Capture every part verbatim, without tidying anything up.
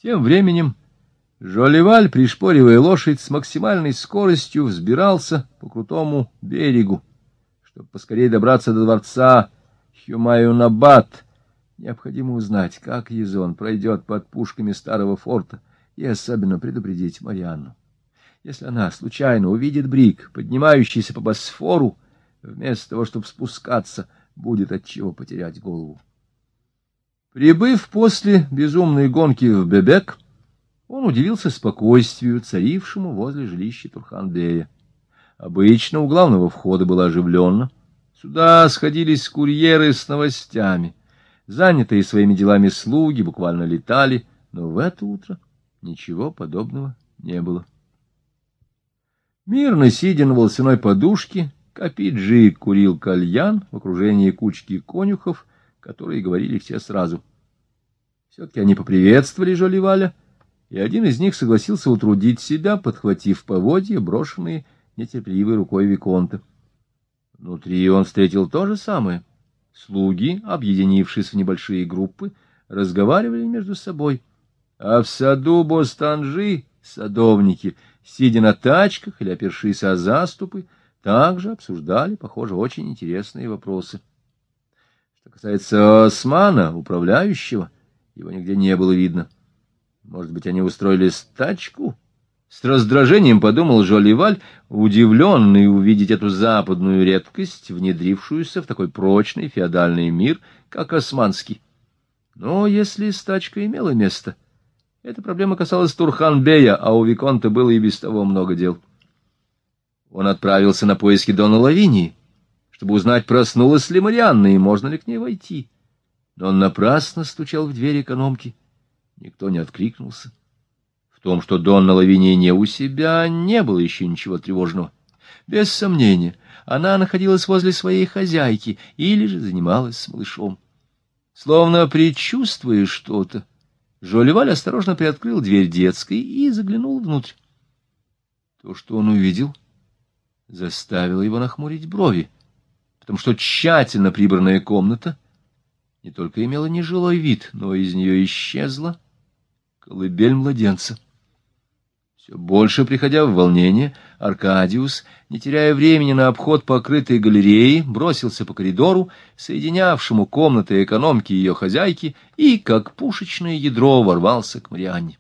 Тем временем Жолливаль, пришпоривая лошадь, с максимальной скоростью взбирался по крутому берегу, чтобы поскорее добраться до дворца Хюмаюнабад. Необходимо узнать, как Язон пройдет под пушками старого форта, и особенно предупредить Марианну. Если она случайно увидит Бриг, поднимающийся по Босфору, вместо того, чтобы спускаться, будет отчего потерять голову. Прибыв после безумной гонки в Бебек, он удивился спокойствию, царившему возле жилища Турхан-бея. Обычно у главного входа было оживленно. Сюда сходились курьеры с новостями. Занятые своими делами слуги буквально летали, но в это утро ничего подобного не было. Мирно сидя на волосяной подушке, Капиджи курил кальян в окружении кучки конюхов, которые говорили все сразу. Все-таки они поприветствовали Жолливаля, и один из них согласился утрудить себя, подхватив поводья, брошенные нетерпеливой рукой виконта. Внутри он встретил то же самое. Слуги, объединившись в небольшие группы, разговаривали между собой, а в саду Бостанжи садовники, сидя на тачках или опершись о заступы, также обсуждали, похоже, очень интересные вопросы. Что касается Османа, управляющего, его нигде не было видно. Может быть, они устроили стачку? С раздражением подумал Жолливаль, удивленный увидеть эту западную редкость, внедрившуюся в такой прочный феодальный мир, как османский. Но если стачка имела место, эта проблема касалась Турхан-бея, а у виконта было и без того много дел. Он отправился на поиски Дона Лавинии, чтобы узнать, проснулась ли Марианна и можно ли к ней войти. Но он напрасно стучал в дверь экономки. Никто не откликнулся. В том, что Донна Лавиния не у себя, не было еще ничего тревожного. Без сомнения, она находилась возле своей хозяйки или же занималась с малышом. Словно предчувствуя что-то, Жолливаль осторожно приоткрыл дверь детской и заглянул внутрь. То, что он увидел, заставило его нахмурить брови, потому что тщательно прибранная комната не только имела нежилой вид, но из нее исчезла колыбель младенца. Все больше приходя в волнение, Аркадиус, не теряя времени на обход покрытой галереи, бросился по коридору, соединявшему комнаты экономки и ее хозяйки, и, как пушечное ядро, ворвался к Марианне.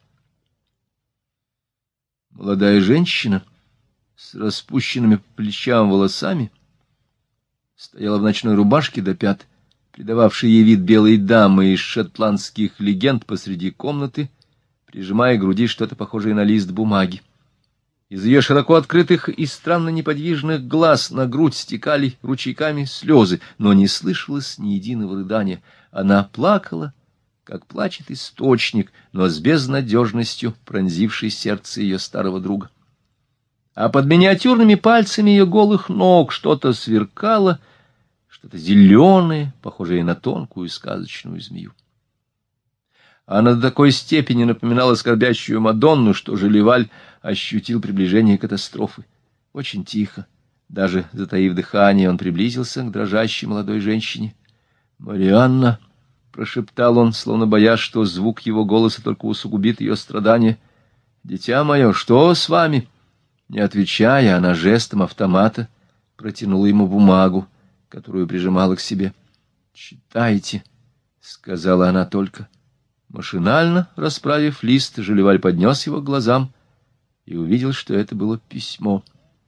Молодая женщина с распущенными по плечам волосами стояла в ночной рубашке до пят, придававшей ей вид белой дамы из шотландских легенд посреди комнаты, прижимая к груди что-то похожее на лист бумаги. Из ее широко открытых и странно неподвижных глаз на грудь стекали ручейками слезы, но не слышалось ни единого рыдания. Она плакала, как плачет источник, но с безнадежностью пронзившей сердце ее старого друга. А под миниатюрными пальцами ее голых ног что-то сверкало, что-то зеленое, похожее на тонкую сказочную змею. Она до такой степени напоминала скорбящую Мадонну, что Жолливаль ощутил приближение катастрофы. Очень тихо, даже затаив дыхание, он приблизился к дрожащей молодой женщине. «Марианна!» — прошептал он, словно боясь, что звук его голоса только усугубит ее страдания. «Дитя мое, что с вами?» Не отвечая, она жестом автомата протянула ему бумагу, которую прижимала к себе. «Читайте», — сказала она только. Машинально расправив лист, Жолливаль поднес его к глазам и увидел, что это было письмо.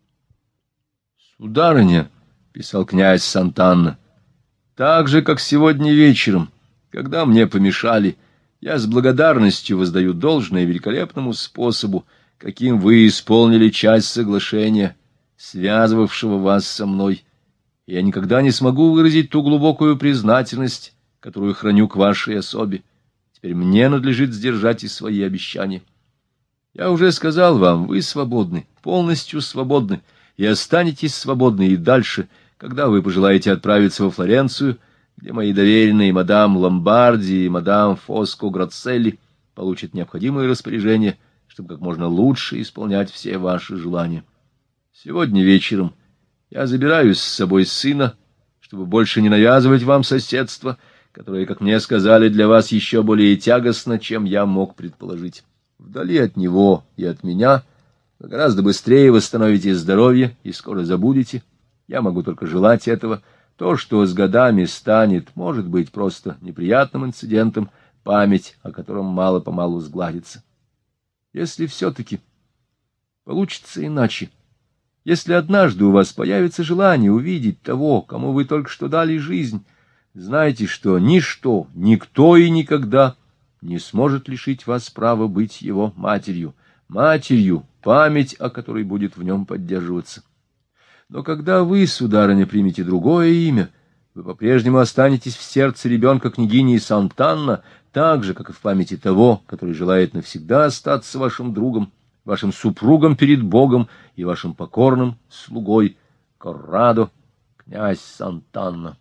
«Сударыня», — писал князь Сантанна, — «так же, как сегодня вечером, когда мне помешали, я с благодарностью воздаю должное великолепному способу, каким вы исполнили часть соглашения, связывавшего вас со мной. Я никогда не смогу выразить ту глубокую признательность, которую храню к вашей особе. Теперь мне надлежит сдержать и свои обещания. Я уже сказал вам, вы свободны, полностью свободны, и останетесь свободны и дальше, когда вы пожелаете отправиться во Флоренцию, где мои доверенные мадам Ломбарди и мадам Фоско Грацелли получат необходимые распоряжения, чтобы как можно лучше исполнять все ваши желания. Сегодня вечером я забираю с собой сына, чтобы больше не навязывать вам соседство. которое, как мне сказали, для вас еще более тягостно, чем я мог предположить. Вдали от него и от меня вы гораздо быстрее восстановите здоровье и скоро забудете. Я могу только желать этого. То, что с годами станет, может быть, просто неприятным инцидентом, память о котором мало-помалу сгладится. Если все-таки получится иначе, если однажды у вас появится желание увидеть того, кому вы только что дали жизнь, знайте, что ничто, никто и никогда не сможет лишить вас права быть его матерью, матерью, память о которой будет в нем поддерживаться. Но когда вы, сударыня, примете другое имя, вы по-прежнему останетесь в сердце ребенка княгини Сантанна, так же, как и в памяти того, который желает навсегда остаться вашим другом, вашим супругом перед Богом и вашим покорным слугой Коррадо, князь Сантанна.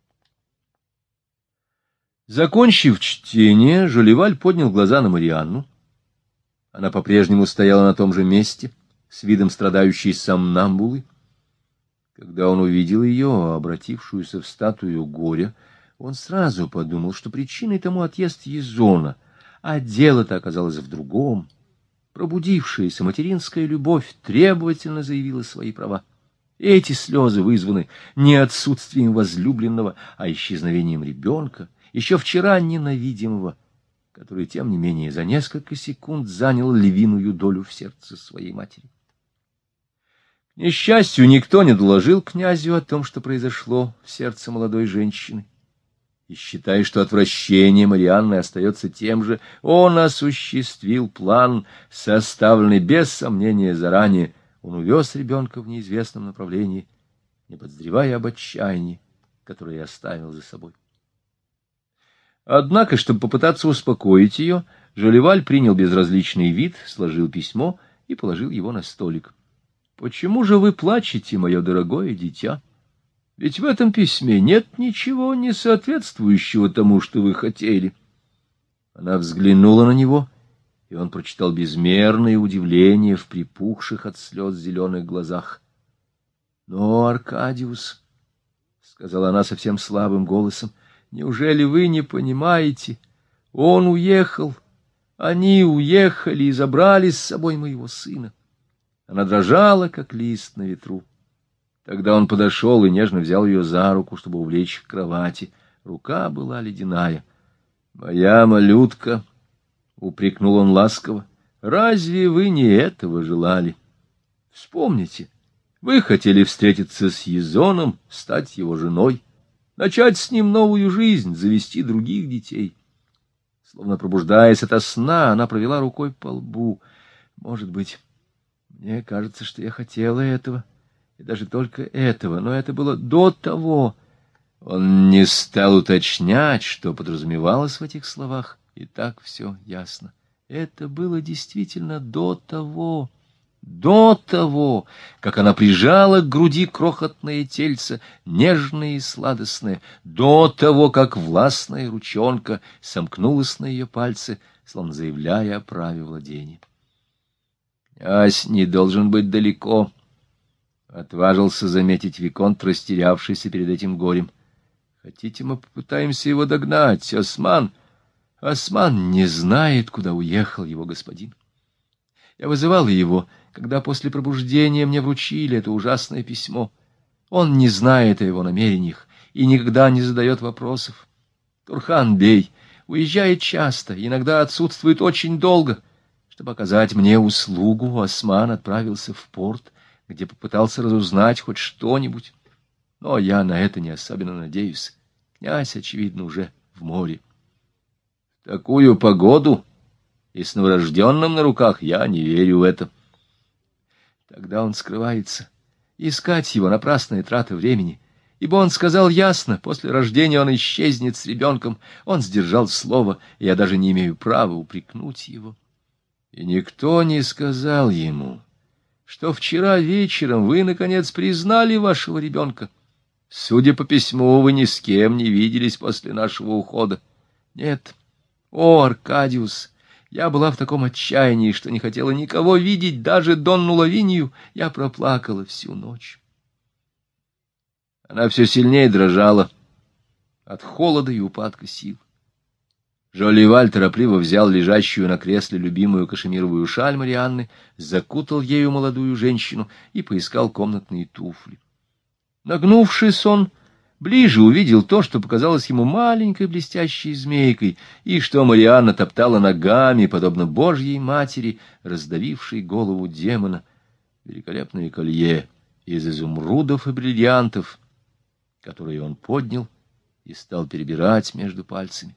Закончив чтение, Жоливаль поднял глаза на Марианну. Она по-прежнему стояла на том же месте, с видом страдающей сомнамбулы. Когда он увидел ее, обратившуюся в статую горя, он сразу подумал, что причиной тому отъезд Езона, а дело-то оказалось в другом. Пробудившаяся материнская любовь требовательно заявила свои права. Эти слезы вызваны не отсутствием возлюбленного, а исчезновением ребенка, еще вчера ненавидимого, который, тем не менее, за несколько секунд занял львиную долю в сердце своей матери. К несчастью, никто не доложил князю о том, что произошло в сердце молодой женщины. И, считая, что отвращение Марианны остается тем же, он осуществил план, составленный без сомнения заранее. Он увез ребенка в неизвестном направлении, не подозревая об отчаянии, которое оставил за собой. Однако, чтобы попытаться успокоить ее, Жоливаль принял безразличный вид, сложил письмо и положил его на столик. — Почему же вы плачете, мое дорогое дитя? Ведь в этом письме нет ничего не соответствующего тому, что вы хотели. Она взглянула на него, и он прочитал безмерное удивление в припухших от слез зеленых глазах. — Но, Аркадиус, — сказала она совсем слабым голосом, — неужели вы не понимаете? Он уехал, они уехали и забрали с собой моего сына. Она дрожала, как лист на ветру. Тогда он подошел и нежно взял ее за руку, чтобы увлечь к кровати. Рука была ледяная. — Моя малютка, — упрекнул он ласково, — разве вы не этого желали? Вспомните, вы хотели встретиться с Езоном, стать его женой, начать с ним новую жизнь, завести других детей. Словно пробуждаясь ото сна, она провела рукой по лбу. Может быть, мне кажется, что я хотела этого, и даже только этого, но это было до того. Он не стал уточнять, что подразумевалось в этих словах, и так все ясно. Это было действительно до того, до того, как она прижала к груди крохотное тельце, нежное и сладостное, до того, как властная ручонка сомкнулась на ее пальце, словно заявляя о праве владения. Князь не должен быть далеко, — отважился заметить виконт, растерявшийся перед этим горем. — Хотите, мы попытаемся его догнать, Осман? Осман не знает, куда уехал его господин. Я вызывал его, когда после пробуждения мне вручили это ужасное письмо. Он не знает о его намерениях и никогда не задает вопросов. Турхан-бей уезжает часто, иногда отсутствует очень долго. Чтобы оказать мне услугу, Осман отправился в порт, где попытался разузнать хоть что-нибудь. Но я на это не особенно надеюсь. Князь, очевидно, уже в море. В такую погоду и с новорожденным на руках я не верю в это. Тогда он скрывается. Искать его — напрасная трата времени. Ибо он сказал ясно, после рождения он исчезнет с ребенком. Он сдержал слово, и я даже не имею права упрекнуть его. И никто не сказал ему, что вчера вечером вы, наконец, признали вашего ребенка. Судя по письму, вы ни с кем не виделись после нашего ухода. Нет. О, Аркадиус, я была в таком отчаянии, что не хотела никого видеть, даже Донну Лавинию. Я проплакала всю ночь. Она все сильнее дрожала. от холода и упадка сил. Жолливаль торопливо взял лежащую на кресле любимую кашемировую шаль Марианны, закутал ею молодую женщину и поискал комнатные туфли. Нагнувшись, он ближе увидел то, что показалось ему маленькой блестящей змейкой, и что Марианна топтала ногами, подобно Божьей матери, раздавившей голову демона. Великолепное колье из изумрудов и бриллиантов, которые он поднял и стал перебирать между пальцами.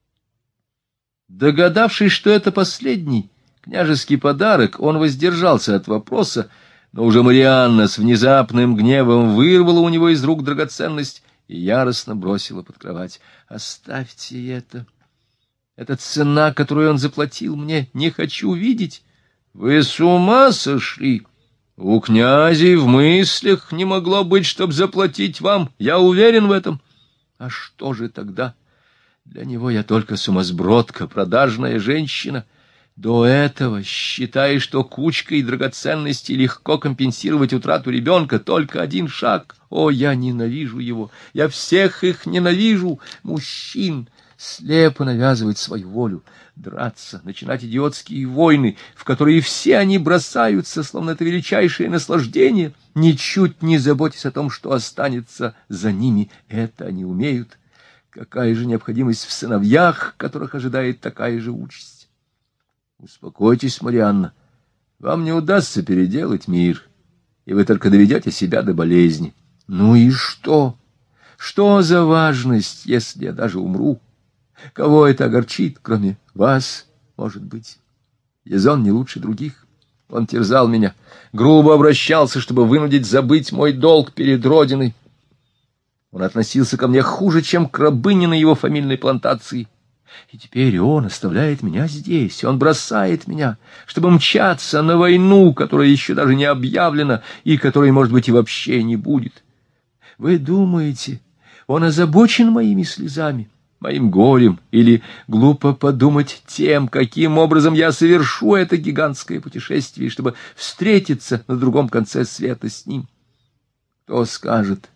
Догадавшись, что это последний княжеский подарок, он воздержался от вопроса, но уже Марианна с внезапным гневом вырвала у него из рук драгоценность и яростно бросила под кровать. «Оставьте это! Это цена, которую он заплатил мне. Не хочу видеть!» «Вы с ума сошли? У князей в мыслях не могло быть, чтоб заплатить вам. Я уверен в этом. А что же тогда? Для него я только сумасбродка, продажная женщина. До этого, считая, что кучкой драгоценностей легко компенсировать утрату ребенка, только один шаг. О, я ненавижу его, я всех их ненавижу, мужчин, слепо навязывать свою волю, драться, начинать идиотские войны, в которые все они бросаются, словно это величайшее наслаждение, ничуть не заботясь о том, что останется за ними. Это они умеют. Какая же необходимость в сыновьях, которых ожидает такая же участь? Успокойтесь, Марианна, вам не удастся переделать мир, и вы только доведете себя до болезни. Ну и что? Что за важность, если я даже умру? Кого это огорчит, кроме вас, может быть? Язон не лучше других. Он терзал меня, грубо обращался, чтобы вынудить забыть мой долг перед Родиной. Он относился ко мне хуже, чем к рабыне на его фамильной плантации. И теперь он оставляет меня здесь, он бросает меня, чтобы мчаться на войну, которая еще даже не объявлена и которой, может быть, и вообще не будет. Вы думаете, он озабочен моими слезами, моим горем, или глупо подумать тем, каким образом я совершу это гигантское путешествие, чтобы встретиться на другом конце света с ним? Кто скажет,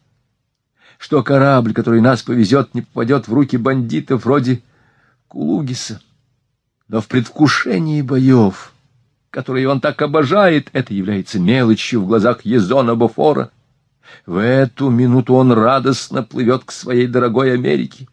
что корабль, который нас повезет, не попадет в руки бандитов вроде Кулугиса? Но в предвкушении боев, которые он так обожает, это является мелочью в глазах Язона Бофора. В эту минуту он радостно плывет к своей дорогой Америке.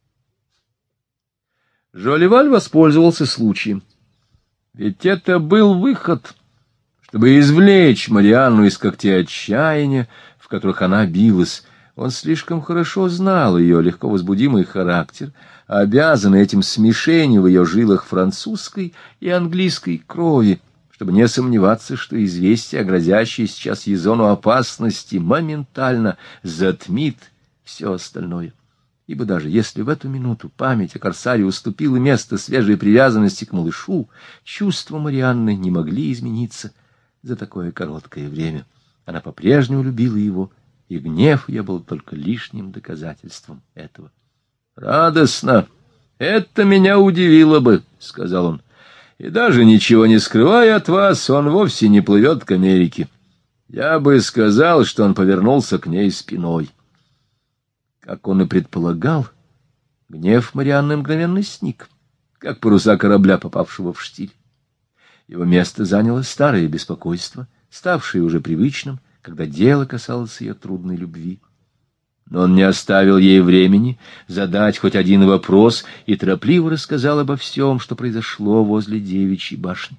Жолливаль воспользовался случаем. Ведь это был выход, чтобы извлечь Марианну из когтей отчаяния, в которых она билась. Он слишком хорошо знал ее легко возбудимый характер, обязанный этим смешением в ее жилах французской и английской крови, чтобы не сомневаться, что известие о грозящей сейчас Язону опасности моментально затмит все остальное. Ибо даже если в эту минуту память о корсаре уступила место свежей привязанности к малышу, чувства Марианны не могли измениться за такое короткое время. Она по-прежнему любила его, и гнев ее был только лишним доказательством этого. «Радостно! Это меня удивило бы», — сказал он. «И даже ничего не скрывая от вас, он вовсе не плывет к Америке. Я бы сказал, что он повернулся к ней спиной». Как он и предполагал, гнев Марианны мгновенно сник, как паруса корабля, попавшего в штиль. Его место заняло старое беспокойство, ставшее уже привычным, когда дело касалось ее трудной любви. Но он не оставил ей времени задать хоть один вопрос и торопливо рассказал обо всем, что произошло возле девичьей башни.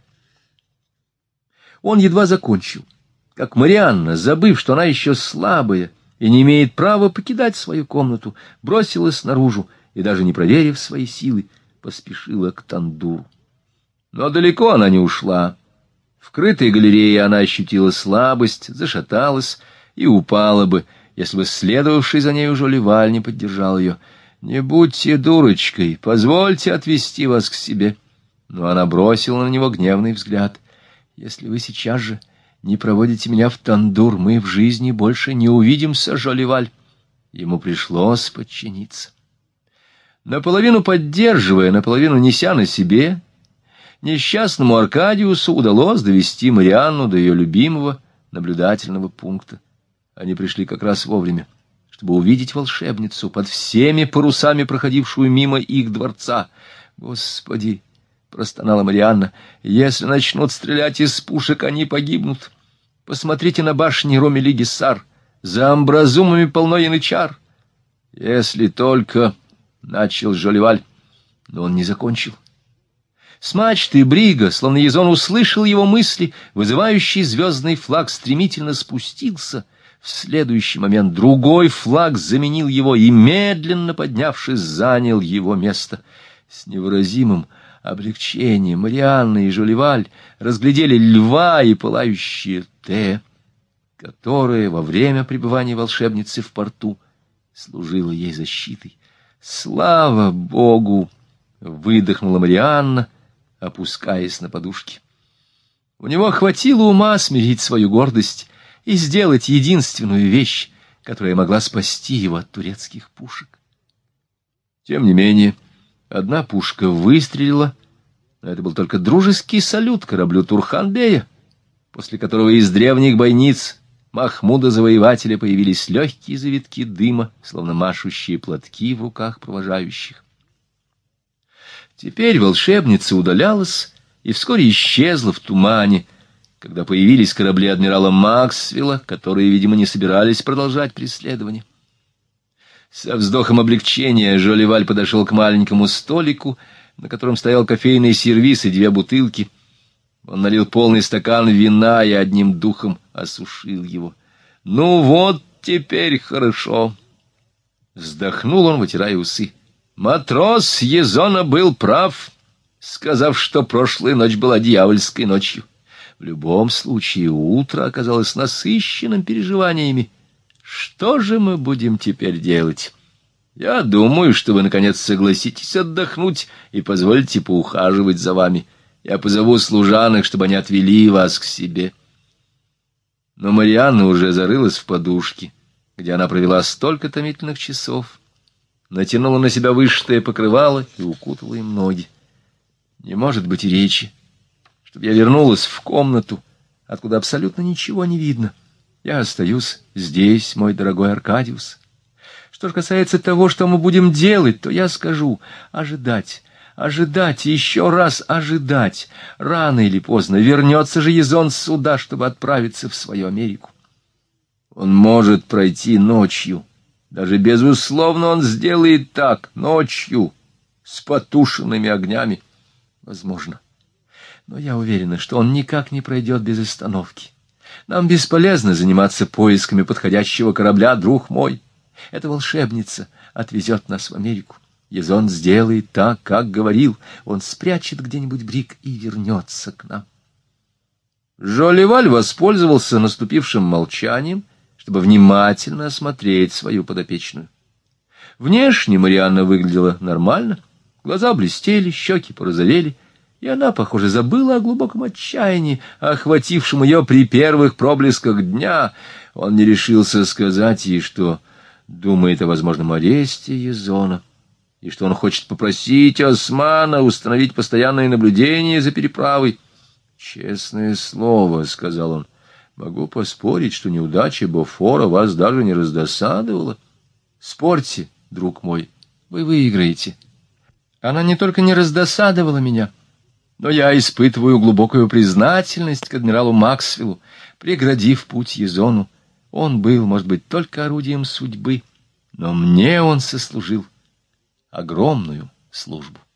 Он едва закончил, как Марианна, забыв, что она еще слабая и не имеет права покидать свою комнату, бросилась наружу и, даже не проверив свои силы, поспешила к тандуру. Но далеко она не ушла. В крытой галерее она ощутила слабость, зашаталась и упала бы, если бы следовавший за нею Жолливаль не поддержал ее. «Не будьте дурочкой, позвольте отвести вас к себе». Но она бросила на него гневный взгляд. «Если вы сейчас же не проводите меня в тандур, мы в жизни больше не увидимся, Жолливаль». Ему пришлось подчиниться. Наполовину поддерживая, наполовину неся на себе, несчастному Аркадиусу удалось довести Марианну до ее любимого наблюдательного пункта. Они пришли как раз вовремя, чтобы увидеть волшебницу, под всеми парусами проходившую мимо их дворца. «Господи!» — простонала Марианна. «Если начнут стрелять из пушек, они погибнут. Посмотрите на башни Ромель-и-Гиссар. За амбразумами полно янычар». «Если только...» — начал Жолливаль, но он не закончил. С мачты брига, словно Язон услышал его мысли, вызывающий звездный флаг стремительно спустился. В следующий момент другой флаг заменил его и, медленно поднявшись, занял его место. С невыразимым облегчением Марианна и Жолливаль разглядели льва и пылающее Т, которое во время пребывания волшебницы в порту служило ей защитой. «Слава Богу!» — выдохнула Марианна, опускаясь на подушки. У него хватило ума смирить свою гордость и сделать единственную вещь, которая могла спасти его от турецких пушек. Тем не менее, одна пушка выстрелила, но это был только дружеский салют кораблю Турхан-бея, после которого из древних бойниц Махмуда-завоевателя появились легкие завитки дыма, словно машущие платки в руках провожающих. Теперь волшебница удалялась и вскоре исчезла в тумане, когда появились корабли адмирала Максвелла, которые, видимо, не собирались продолжать преследование. Со вздохом облегчения Жолливаль подошел к маленькому столику, на котором стоял кофейный сервиз и две бутылки. Он налил полный стакан вина и одним духом осушил его. «Ну вот, теперь хорошо!» Вздохнул он, вытирая усы. «Матрос Язона был прав, сказав, что прошлая ночь была дьявольской ночью. В любом случае, утро оказалось насыщенным переживаниями. Что же мы будем теперь делать? Я думаю, что вы, наконец, согласитесь отдохнуть и позволите поухаживать за вами. Я позову служанок, чтобы они отвели вас к себе». Но Марианна уже зарылась в подушки, где она провела столько томительных часов, натянула на себя вышитое покрывало и укутала им ноги. Не может быть и речи, чтобы я вернулась в комнату, откуда абсолютно ничего не видно. Я остаюсь здесь, мой дорогой Аркадиус. Что же касается того, что мы будем делать, то я скажу: ожидать, ожидать и еще раз ожидать. Рано или поздно вернется же Язон сюда, чтобы отправиться в свою Америку. Он может пройти ночью. Даже безусловно он сделает так, ночью, с потушенными огнями. Возможно. Но я уверена, что он никак не пройдет без остановки. Нам бесполезно заниматься поисками подходящего корабля, друг мой. Эта волшебница отвезет нас в Америку. Язон сделает так, как говорил. Он спрячет где-нибудь брик и вернется к нам. Жолливаль воспользовался наступившим молчанием, чтобы внимательно осмотреть свою подопечную. Внешне Марианна выглядела нормально, глаза блестели, щеки порозовели, и она, похоже, забыла о глубоком отчаянии, охватившем ее при первых проблесках дня. Он не решился сказать ей, что думает о возможном аресте Язона, и что он хочет попросить Османа установить постоянное наблюдение за переправой. «Честное слово», — сказал он, — «могу поспорить, что неудача Бофора вас даже не раздосадовала. Спорьте, друг мой, вы выиграете. Она не только не раздосадовала меня, но я испытываю глубокую признательность к адмиралу Максвеллу, преградив путь Язону. Он был, может быть, только орудием судьбы, но мне он сослужил огромную службу».